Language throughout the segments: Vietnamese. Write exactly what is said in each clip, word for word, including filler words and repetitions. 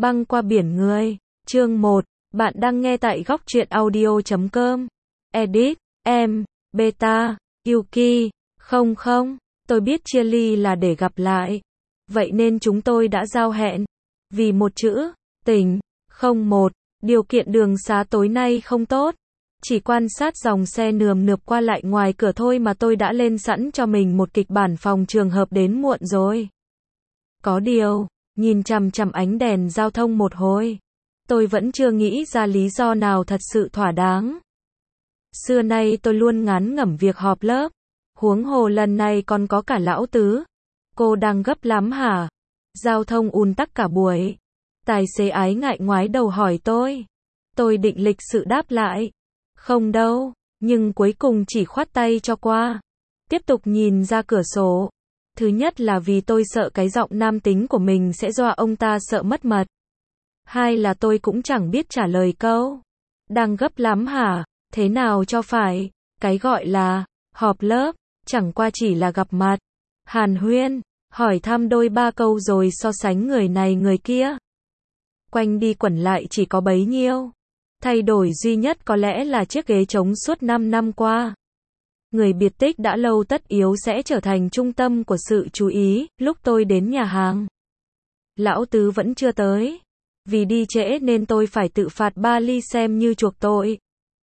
Băng qua biển người. Chương một. Bạn đang nghe tại góc truyện audio chấm com. Edit. Em. Beta. Yuki. Không không. Tôi biết chia ly là để gặp lại. Vậy nên chúng tôi đã giao hẹn. Vì một chữ. Tình. Không một. Điều kiện đường xá tối nay không tốt. Chỉ quan sát dòng xe nườm nượp qua lại ngoài cửa thôi mà tôi đã lên sẵn cho mình một kịch bản phòng trường hợp đến muộn rồi. Có điều, nhìn chằm chằm ánh đèn giao thông một hồi, tôi vẫn chưa nghĩ ra lý do nào thật sự thỏa đáng. Xưa nay tôi luôn ngán ngẩm việc họp lớp, huống hồ lần này còn có cả lão tứ. Cô đang gấp lắm hả? Giao thông ùn tắc cả buổi. Tài xế ái ngại ngoái đầu hỏi tôi. Tôi định lịch sự đáp lại. Không đâu, nhưng cuối cùng chỉ khoát tay cho qua. Tiếp tục nhìn ra cửa sổ. Thứ nhất là vì tôi sợ cái giọng nam tính của mình sẽ dọa ông ta sợ mất mật. Hai là tôi cũng chẳng biết trả lời câu. Đang gấp lắm hả? Thế nào cho phải? Cái gọi là họp lớp, chẳng qua chỉ là gặp mặt, hàn huyên, hỏi thăm đôi ba câu rồi so sánh người này người kia. Quanh đi quẩn lại chỉ có bấy nhiêu. Thay đổi duy nhất có lẽ là chiếc ghế trống suốt năm năm qua. Người biệt tích đã lâu tất yếu sẽ trở thành trung tâm của sự chú ý. Lúc tôi đến nhà hàng, lão tứ vẫn chưa tới. Vì đi trễ nên tôi phải tự phạt ba ly xem như chuộc tội.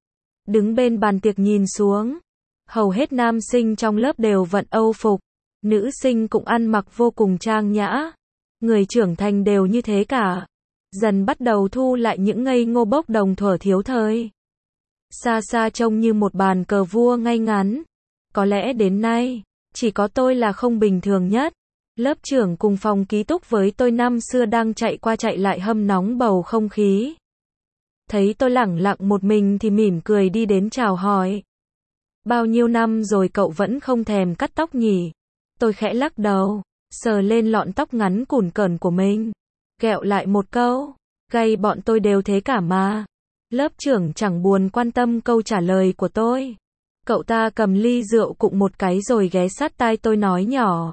Đứng bên bàn tiệc nhìn xuống, hầu hết nam sinh trong lớp đều vận âu phục, nữ sinh cũng ăn mặc vô cùng trang nhã. Người trưởng thành đều như thế cả. Dần bắt đầu thu lại những ngây ngô bốc đồng thuở thiếu thời. Xa xa trông như một bàn cờ vua ngay ngắn. Có lẽ đến nay, chỉ có tôi là không bình thường nhất. Lớp trưởng cùng phòng ký túc với tôi năm xưa đang chạy qua chạy lại hâm nóng bầu không khí. Thấy tôi lẳng lặng một mình thì mỉm cười đi đến chào hỏi. Bao nhiêu năm rồi cậu vẫn không thèm cắt tóc nhỉ? Tôi khẽ lắc đầu, sờ lên lọn tóc ngắn cùn cờn của mình. Ghẹo lại một câu, gay bọn tôi đều thế cả mà. Lớp trưởng chẳng buồn quan tâm câu trả lời của tôi. Cậu ta cầm ly rượu cụng một cái rồi ghé sát tai tôi nói nhỏ.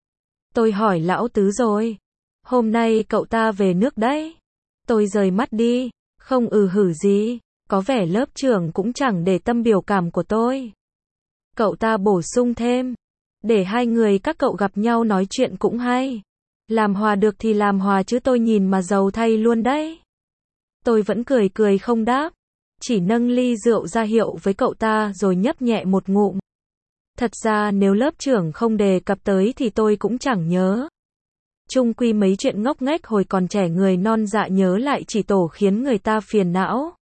Tôi hỏi lão tứ rồi. Hôm nay cậu ta về nước đấy. Tôi rời mắt đi, không ừ hử gì. Có vẻ lớp trưởng cũng chẳng để tâm biểu cảm của tôi. Cậu ta bổ sung thêm. Để hai người các cậu gặp nhau nói chuyện cũng hay. Làm hòa được thì làm hòa chứ tôi nhìn mà giàu thay luôn đấy. Tôi vẫn cười cười không đáp. Chỉ nâng ly rượu ra hiệu với cậu ta rồi nhấp nhẹ một ngụm. Thật ra nếu lớp trưởng không đề cập tới thì tôi cũng chẳng nhớ. Chung quy mấy chuyện ngốc nghếch hồi còn trẻ người non dạ nhớ lại chỉ tổ khiến người ta phiền não.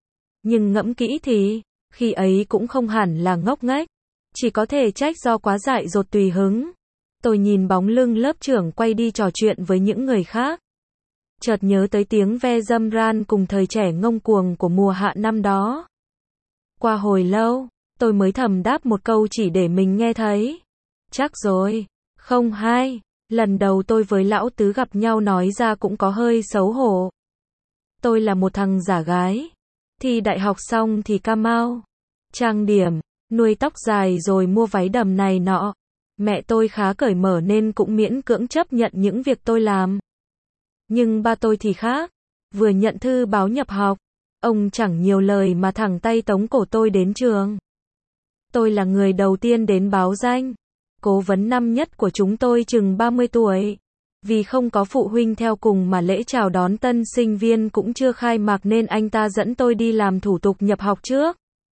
Nhưng ngẫm kỹ thì, khi ấy cũng không hẳn là ngốc nghếch. Chỉ có thể trách do quá dại dột tùy hứng. Tôi nhìn bóng lưng lớp trưởng quay đi trò chuyện với những người khác. Chợt nhớ tới tiếng ve dâm ran cùng thời trẻ ngông cuồng của mùa hạ năm đó. Qua hồi lâu, tôi mới thầm đáp một câu chỉ để mình nghe thấy. Chắc rồi. Không hai. Lần đầu tôi với lão tứ gặp nhau nói ra cũng có hơi xấu hổ. Tôi là một thằng giả gái. Thi đại học xong thì cam mau. Trang điểm, nuôi tóc dài rồi mua váy đầm này nọ. Mẹ tôi khá cởi mở nên cũng miễn cưỡng chấp nhận những việc tôi làm. Nhưng ba tôi thì khác. Vừa nhận thư báo nhập học, ông chẳng nhiều lời mà thẳng tay tống cổ tôi đến trường. Tôi là người đầu tiên đến báo danh. Cố vấn năm nhất của chúng tôi chừng ba mươi tuổi. Vì không có phụ huynh theo cùng mà lễ chào đón tân sinh viên cũng chưa khai mạc nên anh ta dẫn tôi đi làm thủ tục nhập học trước.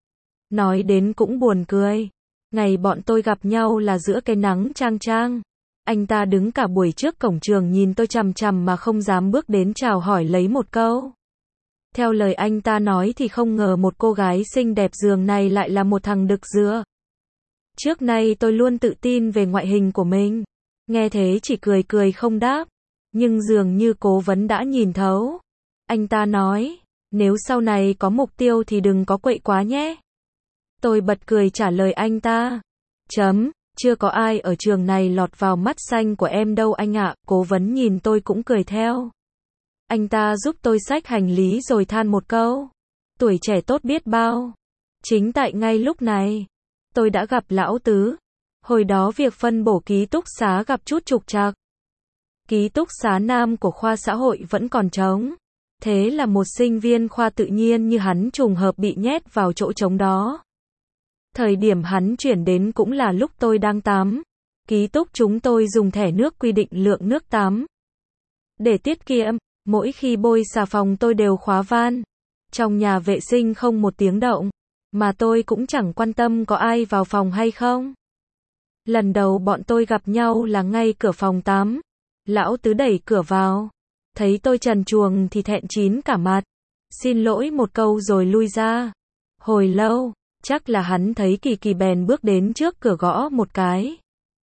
Nói đến cũng buồn cười. Ngày bọn tôi gặp nhau là giữa cái nắng chang chang. Anh ta đứng cả buổi trước cổng trường nhìn tôi chằm chằm mà không dám bước đến chào hỏi lấy một câu. Theo lời anh ta nói thì không ngờ một cô gái xinh đẹp giường này lại là một thằng đực dựa. Trước nay tôi luôn tự tin về ngoại hình của mình. Nghe thế chỉ cười cười không đáp. Nhưng dường như cố vấn đã nhìn thấu. Anh ta nói, nếu sau này có mục tiêu thì đừng có quậy quá nhé. Tôi bật cười trả lời anh ta. Chấm, chưa có ai ở trường này lọt vào mắt xanh của em đâu anh ạ. Cố vấn nhìn tôi cũng cười theo. Anh ta giúp tôi xách hành lý rồi than một câu. Tuổi trẻ tốt biết bao. Chính tại ngay lúc này, tôi đã gặp lão tứ. Hồi đó việc phân bổ ký túc xá gặp chút trục trặc. Ký túc xá nam của khoa xã hội vẫn còn trống. Thế là một sinh viên khoa tự nhiên như hắn trùng hợp bị nhét vào chỗ trống đó. Thời điểm hắn chuyển đến cũng là lúc tôi đang tắm. Ký túc chúng tôi dùng thẻ nước quy định lượng nước tắm. Để tiết kiệm, mỗi khi bôi xà phòng tôi đều khóa van. Trong nhà vệ sinh không một tiếng động, mà tôi cũng chẳng quan tâm có ai vào phòng hay không. Lần đầu bọn tôi gặp nhau là ngay cửa phòng tắm. Lão Tứ đẩy cửa vào. Thấy tôi trần truồng thì thẹn chín cả mặt. Xin lỗi một câu rồi lui ra. Hồi lâu, chắc là hắn thấy kỳ kỳ bèn bước đến trước cửa gõ một cái.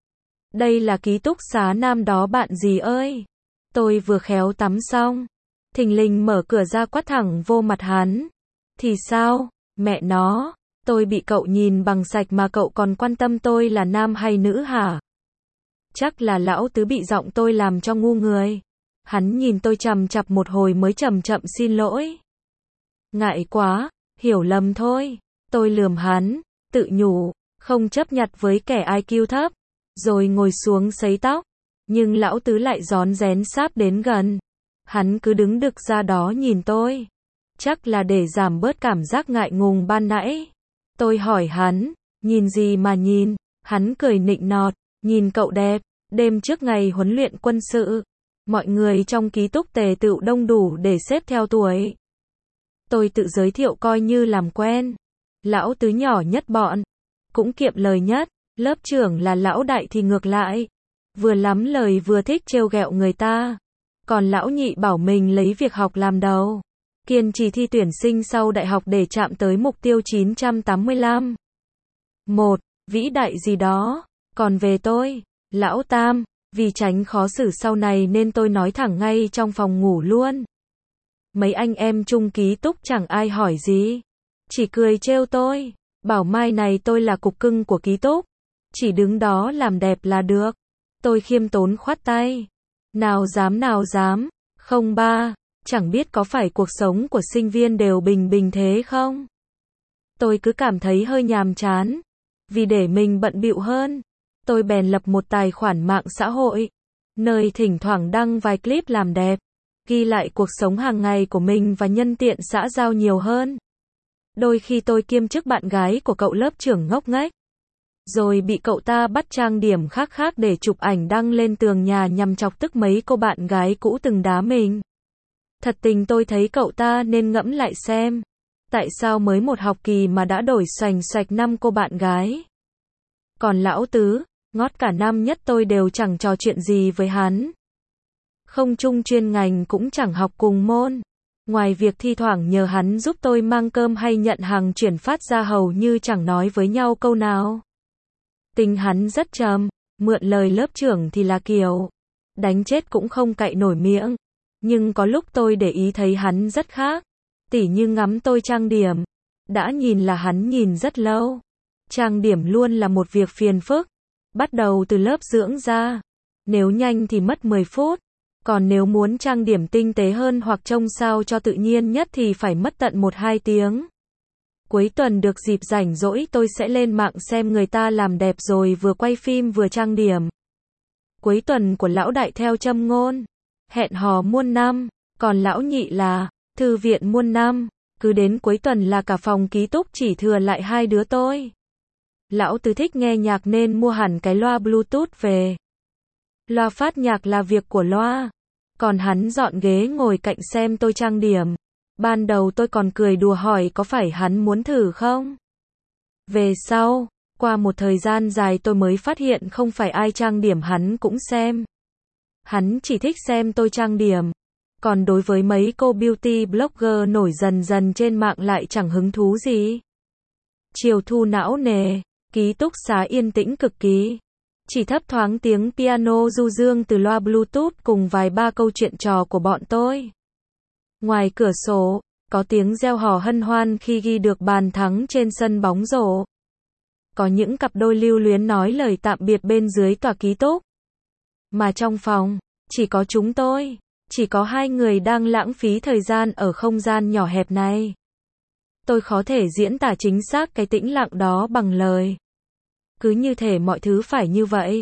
Đây là ký túc xá nam đó bạn gì ơi. Tôi vừa khéo tắm xong. Thình lình mở cửa ra quát thẳng vô mặt hắn. Thì sao, mẹ nó, tôi bị cậu nhìn bằng sạch mà cậu còn quan tâm tôi là nam hay nữ hả? Chắc là lão Tứ bị giọng tôi làm cho ngu người. Hắn nhìn tôi chằm chặp một hồi mới chậm chậm xin lỗi. Ngại quá, hiểu lầm thôi. Tôi lườm hắn, tự nhủ, không chấp nhặt với kẻ i kiu thấp. Rồi ngồi xuống sấy tóc. Nhưng lão Tứ lại rón rén sáp đến gần. Hắn cứ đứng đực ra đó nhìn tôi. Chắc là để giảm bớt cảm giác ngại ngùng ban nãy. Tôi hỏi hắn, nhìn gì mà nhìn? Hắn cười nịnh nọt, nhìn cậu đẹp. Đêm trước ngày huấn luyện quân sự, mọi người trong ký túc tề tựu đông đủ để xếp theo tuổi. Tôi tự giới thiệu coi như làm quen. Lão Tứ nhỏ nhất bọn, cũng kiệm lời nhất. Lớp trưởng là lão đại thì ngược lại, vừa lắm lời vừa thích trêu ghẹo người ta. Còn lão nhị bảo mình lấy việc học làm đầu, kiên trì thi tuyển sinh sau đại học để chạm tới mục tiêu chín trăm tám mươi lăm. Một, vĩ đại gì đó. Còn về tôi, lão Tam, vì tránh khó xử sau này nên tôi nói thẳng ngay trong phòng ngủ luôn. Mấy anh em chung ký túc chẳng ai hỏi gì, chỉ cười trêu tôi, bảo mai này tôi là cục cưng của ký túc, chỉ đứng đó làm đẹp là được. Tôi khiêm tốn khoát tay. Nào dám nào dám, không ba, chẳng biết có phải cuộc sống của sinh viên đều bình bình thế không? Tôi cứ cảm thấy hơi nhàm chán. Vì để mình bận bịu hơn, tôi bèn lập một tài khoản mạng xã hội, nơi thỉnh thoảng đăng vài clip làm đẹp, ghi lại cuộc sống hàng ngày của mình và nhân tiện xã giao nhiều hơn. Đôi khi tôi kiêm chức bạn gái của cậu lớp trưởng ngốc nghếch, rồi bị cậu ta bắt trang điểm khác khác để chụp ảnh đăng lên tường nhà nhằm chọc tức mấy cô bạn gái cũ từng đá mình. Thật tình tôi thấy cậu ta nên ngẫm lại xem, tại sao mới một học kỳ mà đã đổi xoành xoạch năm cô bạn gái. Còn lão Tứ, ngót cả năm nhất tôi đều chẳng trò chuyện gì với hắn. Không chung chuyên ngành cũng chẳng học cùng môn. Ngoài việc thi thoảng nhờ hắn giúp tôi mang cơm hay nhận hàng chuyển phát ra hầu như chẳng nói với nhau câu nào. Tình hắn rất trầm, mượn lời lớp trưởng thì là kiểu đánh chết cũng không cạy nổi miệng. Nhưng có lúc tôi để ý thấy hắn rất khác. Tỉ như ngắm tôi trang điểm, đã nhìn là hắn nhìn rất lâu. Trang điểm luôn là một việc phiền phức. Bắt đầu từ lớp dưỡng da. Nếu nhanh thì mất mười phút. Còn nếu muốn trang điểm tinh tế hơn hoặc trông sao cho tự nhiên nhất thì phải mất tận một hai tiếng. Cuối tuần được dịp rảnh rỗi tôi sẽ lên mạng xem người ta làm đẹp rồi vừa quay phim vừa trang điểm. Cuối tuần của lão đại theo châm ngôn hẹn hò muôn năm, còn lão nhị là thư viện muôn năm. Cứ đến cuối tuần là cả phòng ký túc chỉ thừa lại hai đứa tôi. Lão Tứ thích nghe nhạc nên mua hẳn cái loa Bluetooth về. Loa phát nhạc là việc của loa, còn hắn dọn ghế ngồi cạnh xem tôi trang điểm. Ban đầu tôi còn cười đùa hỏi có phải hắn muốn thử không? Về sau, qua một thời gian dài tôi mới phát hiện không phải ai trang điểm hắn cũng xem. Hắn chỉ thích xem tôi trang điểm. Còn đối với mấy cô beauty blogger nổi dần dần trên mạng lại chẳng hứng thú gì. Chiều thu não nề, ký túc xá yên tĩnh cực kỳ. Chỉ thấp thoáng tiếng piano du dương từ loa Bluetooth cùng vài ba câu chuyện trò của bọn tôi. Ngoài cửa sổ, có tiếng reo hò hân hoan khi ghi được bàn thắng trên sân bóng rổ. Có những cặp đôi lưu luyến nói lời tạm biệt bên dưới tòa ký túc. Mà trong phòng, chỉ có chúng tôi, chỉ có hai người đang lãng phí thời gian ở không gian nhỏ hẹp này. Tôi khó thể diễn tả chính xác cái tĩnh lặng đó bằng lời. Cứ như thể mọi thứ phải như vậy.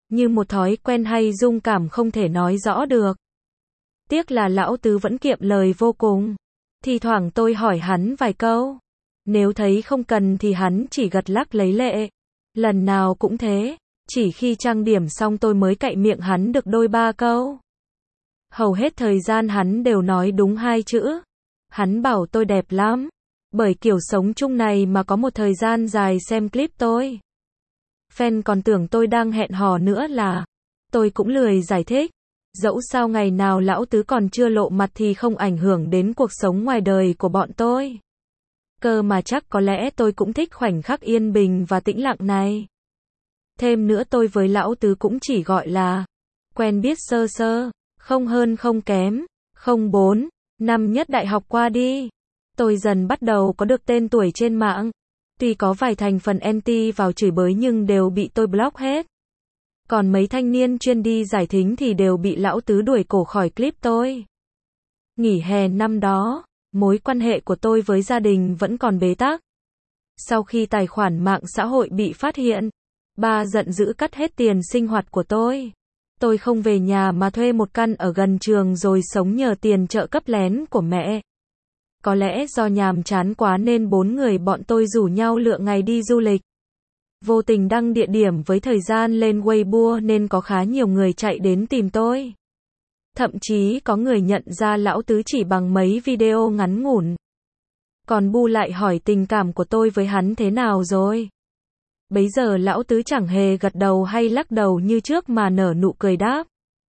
như một thói quen hay dung cảm không thể nói rõ được. Tiếc là lão tứ vẫn kiệm lời vô cùng. Thì thoảng tôi hỏi hắn vài câu. Nếu thấy không cần thì hắn chỉ gật lắc lấy lệ. Lần nào cũng thế. Chỉ khi trang điểm xong tôi mới cậy miệng hắn được đôi ba câu. Hầu hết thời gian hắn đều nói đúng hai chữ. Hắn bảo tôi đẹp lắm. Bởi kiểu sống chung này mà có một thời gian dài xem clip tôi. Fan còn tưởng tôi đang hẹn hò nữa là. Tôi cũng lười giải thích. Dẫu sao ngày nào lão tứ còn chưa lộ mặt thì không ảnh hưởng đến cuộc sống ngoài đời của bọn tôi. Cơ mà chắc có lẽ tôi cũng thích khoảnh khắc yên bình và tĩnh lặng này. Thêm nữa tôi với lão tứ cũng chỉ gọi là quen biết sơ sơ, không hơn không kém, không bốn, năm nhất đại học qua đi. Tôi dần bắt đầu có được tên tuổi trên mạng. Tuy có vài thành phần anti vào chửi bới nhưng đều bị tôi block hết. Còn mấy thanh niên chuyên đi giải thính thì đều bị lão tứ đuổi cổ khỏi clip tôi. Nghỉ hè năm đó, mối quan hệ của tôi với gia đình vẫn còn bế tắc. Sau khi tài khoản mạng xã hội bị phát hiện, ba giận dữ cắt hết tiền sinh hoạt của tôi. Tôi không về nhà mà thuê một căn ở gần trường rồi sống nhờ tiền trợ cấp lén của mẹ. Có lẽ do nhàm chán quá nên bốn người bọn tôi rủ nhau lựa ngày đi du lịch. Vô tình đăng địa điểm với thời gian lên Weibo nên có khá nhiều người chạy đến tìm tôi. Thậm chí có người nhận ra lão tứ chỉ bằng mấy video ngắn ngủn. Còn bu lại hỏi tình cảm của tôi với hắn thế nào rồi. Bấy giờ lão tứ chẳng hề gật đầu hay lắc đầu như trước mà nở nụ cười đáp.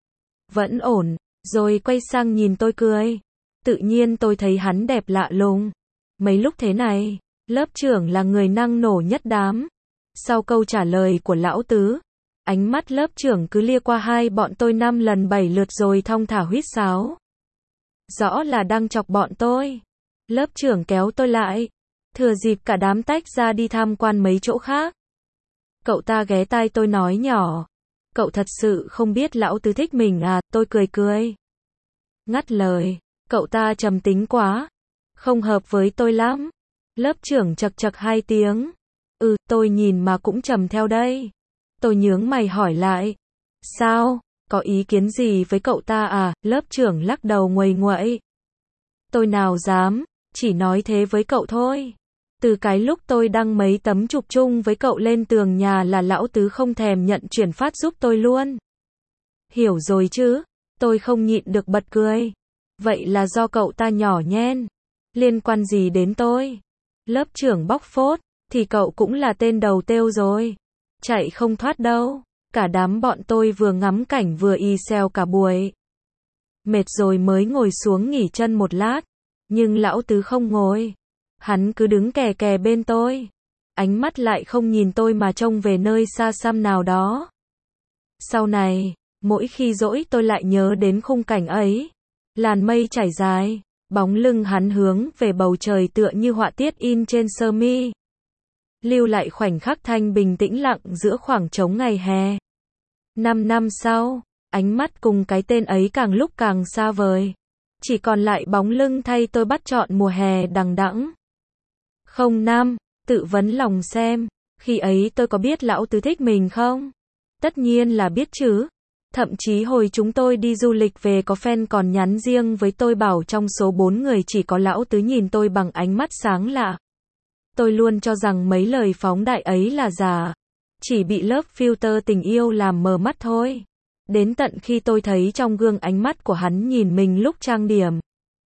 Vẫn ổn, rồi quay sang nhìn tôi cười. Tự nhiên tôi thấy hắn đẹp lạ lùng. Mấy lúc thế này, lớp trưởng là người năng nổ nhất đám. Sau câu trả lời của lão tứ, ánh mắt lớp trưởng cứ lia qua hai bọn tôi năm lần bảy lượt rồi thong thả huýt sáo. Rõ là đang chọc bọn tôi. Lớp trưởng kéo tôi lại. Thừa dịp cả đám tách ra đi tham quan mấy chỗ khác. Cậu ta ghé tai tôi nói nhỏ. Cậu thật sự không biết lão tứ thích mình à, tôi cười cười. Ngắt lời. Cậu ta trầm tính quá. Không hợp với tôi lắm. Lớp trưởng chật chật hai tiếng. Ừ, tôi nhìn mà cũng trầm theo đây. Tôi nhướng mày hỏi lại. Sao? Có ý kiến gì với cậu ta à? Lớp trưởng lắc đầu nguầy nguậy. Tôi nào dám, chỉ nói thế với cậu thôi. Từ cái lúc tôi đăng mấy tấm chụp chung với cậu lên tường nhà là lão tứ không thèm nhận chuyển phát giúp tôi luôn. Hiểu rồi chứ? Tôi không nhịn được bật cười. Vậy là do cậu ta nhỏ nhen. Liên quan gì đến tôi? Lớp trưởng bóc phốt. Thì cậu cũng là tên đầu têu rồi. Chạy không thoát đâu. Cả đám bọn tôi vừa ngắm cảnh vừa y xèo cả buổi. Mệt rồi mới ngồi xuống nghỉ chân một lát. Nhưng lão tứ không ngồi. Hắn cứ đứng kè kè bên tôi. Ánh mắt lại không nhìn tôi mà trông về nơi xa xăm nào đó. Sau này, mỗi khi dỗi tôi lại nhớ đến khung cảnh ấy. Làn mây trải dài. Bóng lưng hắn hướng về bầu trời tựa như họa tiết in trên sơ mi. Lưu lại khoảnh khắc thanh bình tĩnh lặng giữa khoảng trống ngày hè. Năm năm sau, ánh mắt cùng cái tên ấy càng lúc càng xa vời. Chỉ còn lại bóng lưng thay tôi bắt chọn mùa hè đằng đẵng. Không năm, tự vấn lòng xem, khi ấy tôi có biết lão tứ thích mình không? Tất nhiên là biết chứ. Thậm chí hồi chúng tôi đi du lịch về có fan còn nhắn riêng với tôi bảo trong số bốn người chỉ có lão tứ nhìn tôi bằng ánh mắt sáng lạ. Tôi luôn cho rằng mấy lời phóng đại ấy là giả. Chỉ bị lớp filter tình yêu làm mờ mắt thôi. Đến tận khi tôi thấy trong gương ánh mắt của hắn nhìn mình lúc trang điểm.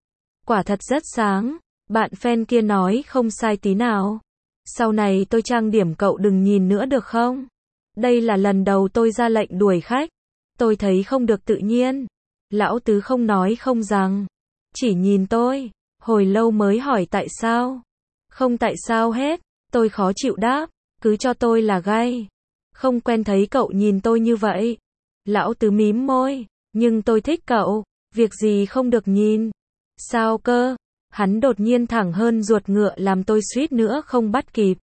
Quả thật rất sáng. Bạn fan kia nói không sai tí nào. Sau này tôi trang điểm cậu đừng nhìn nữa được không? Đây là lần đầu tôi ra lệnh đuổi khách. Tôi thấy không được tự nhiên. Lão tứ không nói không rằng. Chỉ nhìn tôi. Hồi lâu mới hỏi tại sao. Không tại sao hết. Tôi khó chịu đáp. Cứ cho tôi là gay. Không quen thấy cậu nhìn tôi như vậy. Lão tứ mím môi. Nhưng tôi thích cậu. Việc gì không được nhìn. Sao cơ? Hắn đột nhiên thẳng hơn ruột ngựa làm tôi suýt nữa không bắt kịp.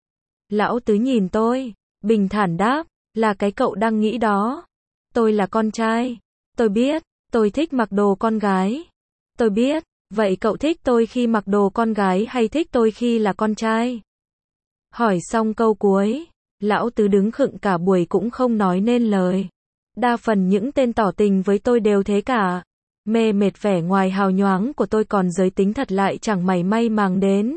Lão tứ nhìn tôi. Bình thản đáp. Là cái cậu đang nghĩ đó. Tôi là con trai. Tôi biết. Tôi thích mặc đồ con gái. Tôi biết. Vậy cậu thích tôi khi mặc đồ con gái hay thích tôi khi là con trai? Hỏi xong câu cuối. Lão Tứ đứng khựng cả buổi cũng không nói nên lời. Đa phần những tên tỏ tình với tôi đều thế cả. Mê mệt vẻ ngoài hào nhoáng của tôi, còn giới tính thật lại chẳng mảy may màng đến.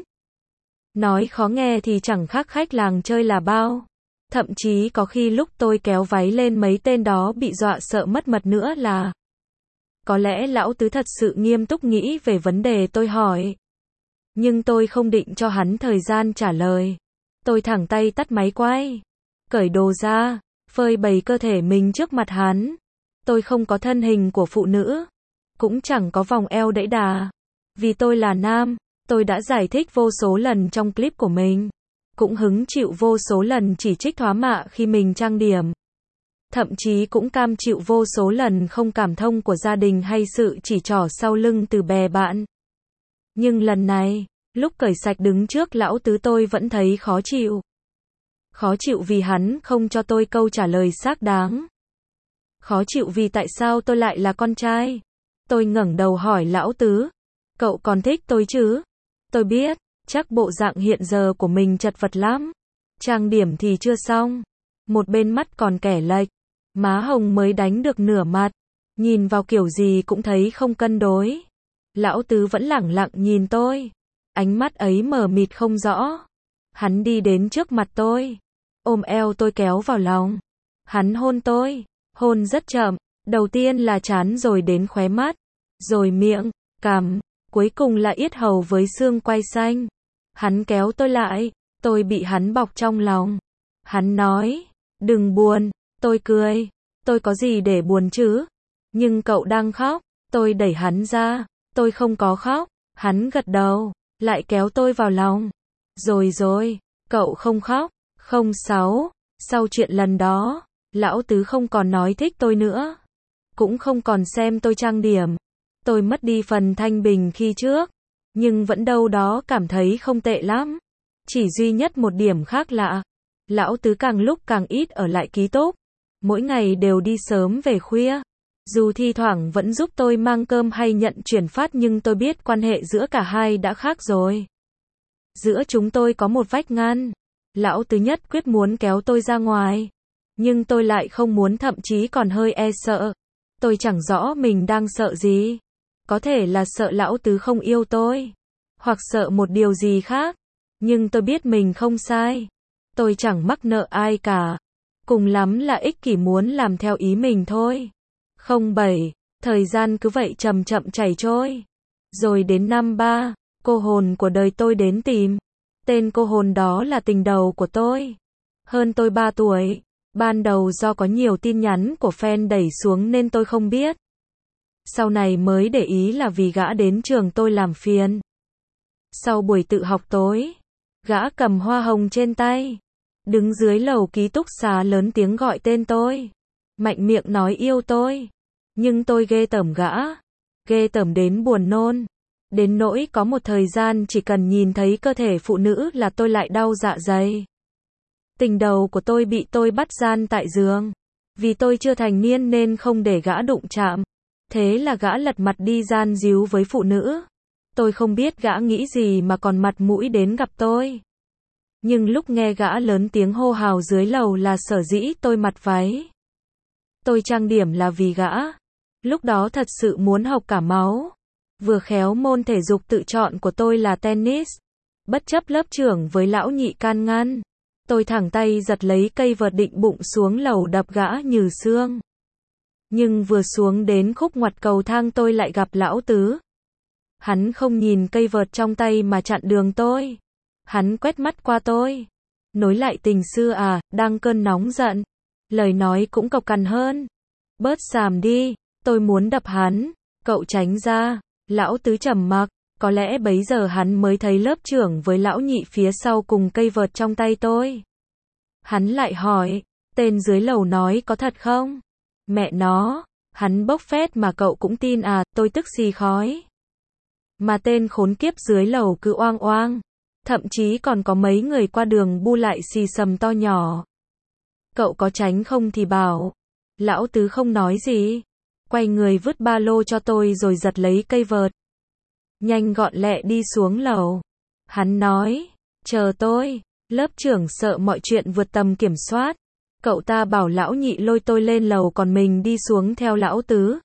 Nói khó nghe thì chẳng khác khách làng chơi là bao. Thậm chí có khi lúc tôi kéo váy lên mấy tên đó bị dọa sợ mất mật nữa là. Có lẽ Lão Tứ thật sự nghiêm túc nghĩ về vấn đề tôi hỏi. Nhưng tôi không định cho hắn thời gian trả lời. Tôi thẳng tay tắt máy quay. Cởi đồ ra, phơi bày cơ thể mình trước mặt hắn. Tôi không có thân hình của phụ nữ. Cũng chẳng có vòng eo đẫy đà. Vì tôi là nam, tôi đã giải thích vô số lần trong clip của mình. Cũng hứng chịu vô số lần chỉ trích thoá mạ khi mình trang điểm. Thậm chí cũng cam chịu vô số lần không cảm thông của gia đình hay sự chỉ trỏ sau lưng từ bè bạn. Nhưng lần này, lúc cởi sạch đứng trước Lão Tứ tôi vẫn thấy khó chịu. Khó chịu vì hắn không cho tôi câu trả lời xác đáng. Khó chịu vì tại sao tôi lại là con trai. Tôi ngẩng đầu hỏi Lão Tứ. Cậu còn thích tôi chứ? Tôi biết, chắc bộ dạng hiện giờ của mình chật vật lắm. Trang điểm thì chưa xong. Một bên mắt còn kẻ lệch. Má hồng mới đánh được nửa mặt. Nhìn vào kiểu gì cũng thấy không cân đối. Lão Tứ vẫn lẳng lặng nhìn tôi. Ánh mắt ấy mờ mịt không rõ. Hắn đi đến trước mặt tôi. Ôm eo tôi kéo vào lòng. Hắn hôn tôi. Hôn rất chậm. Đầu tiên là trán rồi đến khóe mắt. Rồi miệng, cằm. Cuối cùng là yết hầu với xương quai xanh. Hắn kéo tôi lại. Tôi bị hắn bọc trong lòng. Hắn nói. Đừng buồn. Tôi cười. Tôi có gì để buồn chứ? Nhưng cậu đang khóc. Tôi đẩy hắn ra. Tôi không có khóc. Hắn gật đầu. Lại kéo tôi vào lòng. Rồi rồi. Cậu không khóc. Không sáu. Sau chuyện lần đó, Lão Tứ không còn nói thích tôi nữa. Cũng không còn xem tôi trang điểm. Tôi mất đi phần thanh bình khi trước. Nhưng vẫn đâu đó cảm thấy không tệ lắm. Chỉ duy nhất một điểm khác lạ. Lão Tứ càng lúc càng ít ở lại ký túc. Mỗi ngày đều đi sớm về khuya. Dù thi thoảng vẫn giúp tôi mang cơm hay nhận chuyển phát, nhưng tôi biết quan hệ giữa cả hai đã khác rồi. Giữa chúng tôi có một vách ngăn. Lão Tứ nhất quyết muốn kéo tôi ra ngoài. Nhưng tôi lại không muốn, thậm chí còn hơi e sợ. Tôi chẳng rõ mình đang sợ gì. Có thể là sợ Lão Tứ không yêu tôi. Hoặc sợ một điều gì khác. Nhưng tôi biết mình không sai. Tôi chẳng mắc nợ ai cả. Cùng lắm là ích kỷ muốn làm theo ý mình thôi. Không bảy. Thời gian cứ vậy chậm chậm chảy trôi. Rồi đến năm ba, cô hồn của đời tôi đến tìm. Tên cô hồn đó là tình đầu của tôi. Hơn tôi ba tuổi. Ban đầu do có nhiều tin nhắn của fan đẩy xuống nên tôi không biết. Sau này mới để ý là vì gã đến trường tôi làm phiền. Sau buổi tự học tối, gã cầm hoa hồng trên tay. Đứng dưới lầu ký túc xá lớn tiếng gọi tên tôi. Mạnh miệng nói yêu tôi. Nhưng tôi ghê tởm gã. Ghê tởm đến buồn nôn. Đến nỗi có một thời gian chỉ cần nhìn thấy cơ thể phụ nữ là tôi lại đau dạ dày. Tình đầu của tôi bị tôi bắt gian tại giường. Vì tôi chưa thành niên nên không để gã đụng chạm. Thế là gã lật mặt đi gian díu với phụ nữ. Tôi không biết gã nghĩ gì mà còn mặt mũi đến gặp tôi. Nhưng lúc nghe gã lớn tiếng hô hào dưới lầu là sở dĩ tôi mặc váy. Tôi trang điểm là vì gã. Lúc đó thật sự muốn học cả máu. Vừa khéo môn thể dục tự chọn của tôi là tennis. Bất chấp lớp trưởng với lão nhị can ngăn. Tôi thẳng tay giật lấy cây vợt định bụng xuống lầu đập gã như xương. Nhưng vừa xuống đến khúc ngoặt cầu thang tôi lại gặp Lão Tứ. Hắn không nhìn cây vợt trong tay mà chặn đường tôi. Hắn quét mắt qua tôi. Nối lại tình xưa à, đang cơn nóng giận. Lời nói cũng cộc cằn hơn. Bớt xàm đi, tôi muốn đập hắn. Cậu tránh ra. Lão Tứ trầm mặc. Có lẽ bấy giờ hắn mới thấy lớp trưởng với lão nhị phía sau cùng cây vợt trong tay tôi. Hắn lại hỏi, tên dưới lầu nói có thật không? Mẹ nó, hắn bốc phét mà cậu cũng tin à, tôi tức xì khói. Mà tên khốn kiếp dưới lầu cứ oang oang. Thậm chí còn có mấy người qua đường bu lại xì sầm to nhỏ. Cậu có tránh không thì bảo. Lão Tứ không nói gì. Quay người vứt ba lô cho tôi rồi giật lấy cây vợt. Nhanh gọn lẹ đi xuống lầu. Hắn nói, chờ tôi. Lớp trưởng sợ mọi chuyện vượt tầm kiểm soát. Cậu ta bảo lão nhị lôi tôi lên lầu còn mình đi xuống theo lão tứ.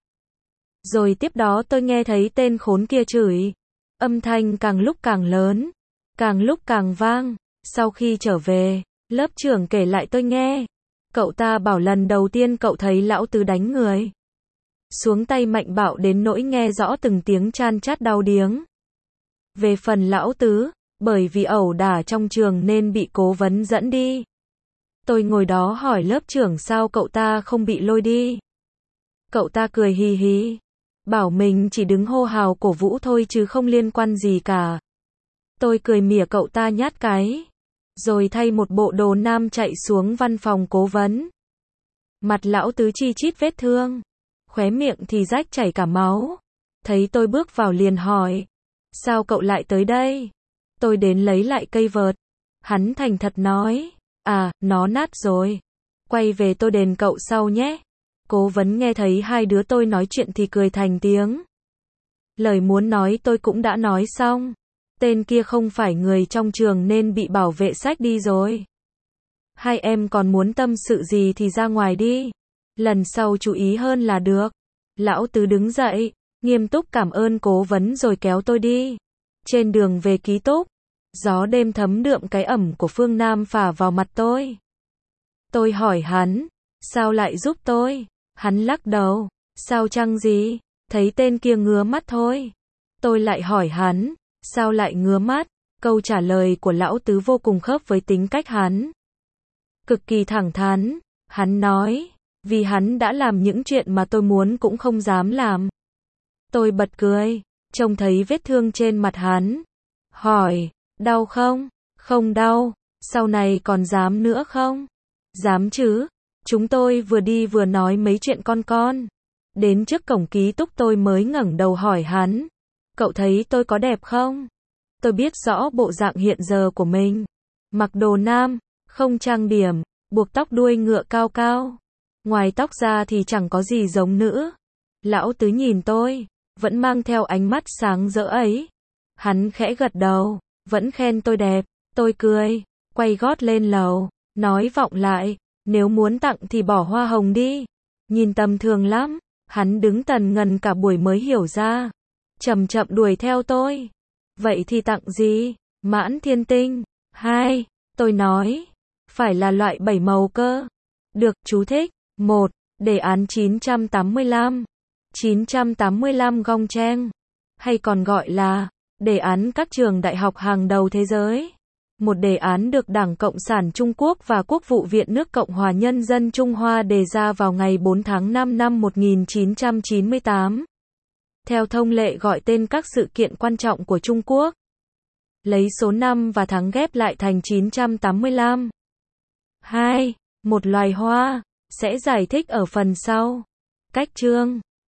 Rồi tiếp đó tôi nghe thấy tên khốn kia chửi. Âm thanh càng lúc càng lớn, càng lúc càng vang. Sau khi trở về, lớp trưởng kể lại tôi nghe. Cậu ta bảo lần đầu tiên cậu thấy lão tứ đánh người xuống tay mạnh bạo đến nỗi nghe rõ từng tiếng chan chát đau điếng. Về phần lão tứ, bởi vì ẩu đả trong trường nên bị cố vấn dẫn đi. Tôi ngồi đó hỏi lớp trưởng sao cậu ta không bị lôi đi. Cậu ta cười hì hì, bảo mình chỉ đứng hô hào cổ vũ thôi chứ không liên quan gì cả. Tôi cười mỉa cậu ta nhát cái, rồi thay một bộ đồ nam chạy xuống văn phòng cố vấn. Mặt lão tứ chi chít vết thương, khóe miệng thì rách chảy cả máu. Thấy tôi bước vào liền hỏi, sao cậu lại tới đây? Tôi đến lấy lại cây vợt. Hắn thành thật nói, à, nó nát rồi. Quay về tôi đền cậu sau nhé. Cố vấn nghe thấy hai đứa tôi nói chuyện thì cười thành tiếng. Lời muốn nói tôi cũng đã nói xong. Tên kia không phải người trong trường nên bị bảo vệ xách đi rồi. Hai em còn muốn tâm sự gì thì ra ngoài đi. Lần sau chú ý hơn là được. Lão tứ đứng dậy, nghiêm túc cảm ơn cố vấn rồi kéo tôi đi. Trên đường về ký túc, gió đêm thấm đượm cái ẩm của phương Nam phả vào mặt tôi. Tôi hỏi hắn, sao lại giúp tôi? Hắn lắc đầu, sao chăng gì? Thấy tên kia ngứa mắt thôi. Tôi lại hỏi hắn, sao lại ngứa mắt? Câu trả lời của lão tứ vô cùng khớp với tính cách hắn. Cực kỳ thẳng thắn, hắn nói, vì hắn đã làm những chuyện mà tôi muốn cũng không dám làm. Tôi bật cười, trông thấy vết thương trên mặt hắn. Hỏi, đau không? Không đau, sau này còn dám nữa không? Dám chứ, chúng tôi vừa đi vừa nói mấy chuyện con con. Đến trước cổng ký túc tôi mới ngẩng đầu hỏi hắn, cậu thấy tôi có đẹp không? Tôi biết rõ bộ dạng hiện giờ của mình. Mặc đồ nam, không trang điểm, buộc tóc đuôi ngựa cao cao. Ngoài tóc ra thì chẳng có gì giống nữ. Lão tứ nhìn tôi, vẫn mang theo ánh mắt sáng rỡ ấy. Hắn khẽ gật đầu, vẫn khen tôi đẹp. Tôi cười, quay gót lên lầu, nói vọng lại, nếu muốn tặng thì bỏ hoa hồng đi. Nhìn tầm thường lắm, hắn đứng tần ngần cả buổi mới hiểu ra. Chậm chậm đuổi theo tôi. Vậy thì tặng gì? Mãn thiên tinh. Hai, tôi nói, phải là loại bảy màu cơ. Được, chú thích. Một, đề án chín trăm tám mươi lăm. chín trăm tám mươi lăm Gong Cheng, hay còn gọi là đề án các trường đại học hàng đầu thế giới. Một đề án được Đảng Cộng sản Trung Quốc và Quốc vụ viện nước Cộng hòa Nhân dân Trung Hoa đề ra vào ngày bốn tháng năm năm một nghìn chín trăm chín mươi tám. Theo thông lệ gọi tên các sự kiện quan trọng của Trung Quốc. Lấy số năm và tháng ghép lại thành chín trăm tám mươi lăm. Hai, một loài hoa, sẽ giải thích ở phần sau. Cách chương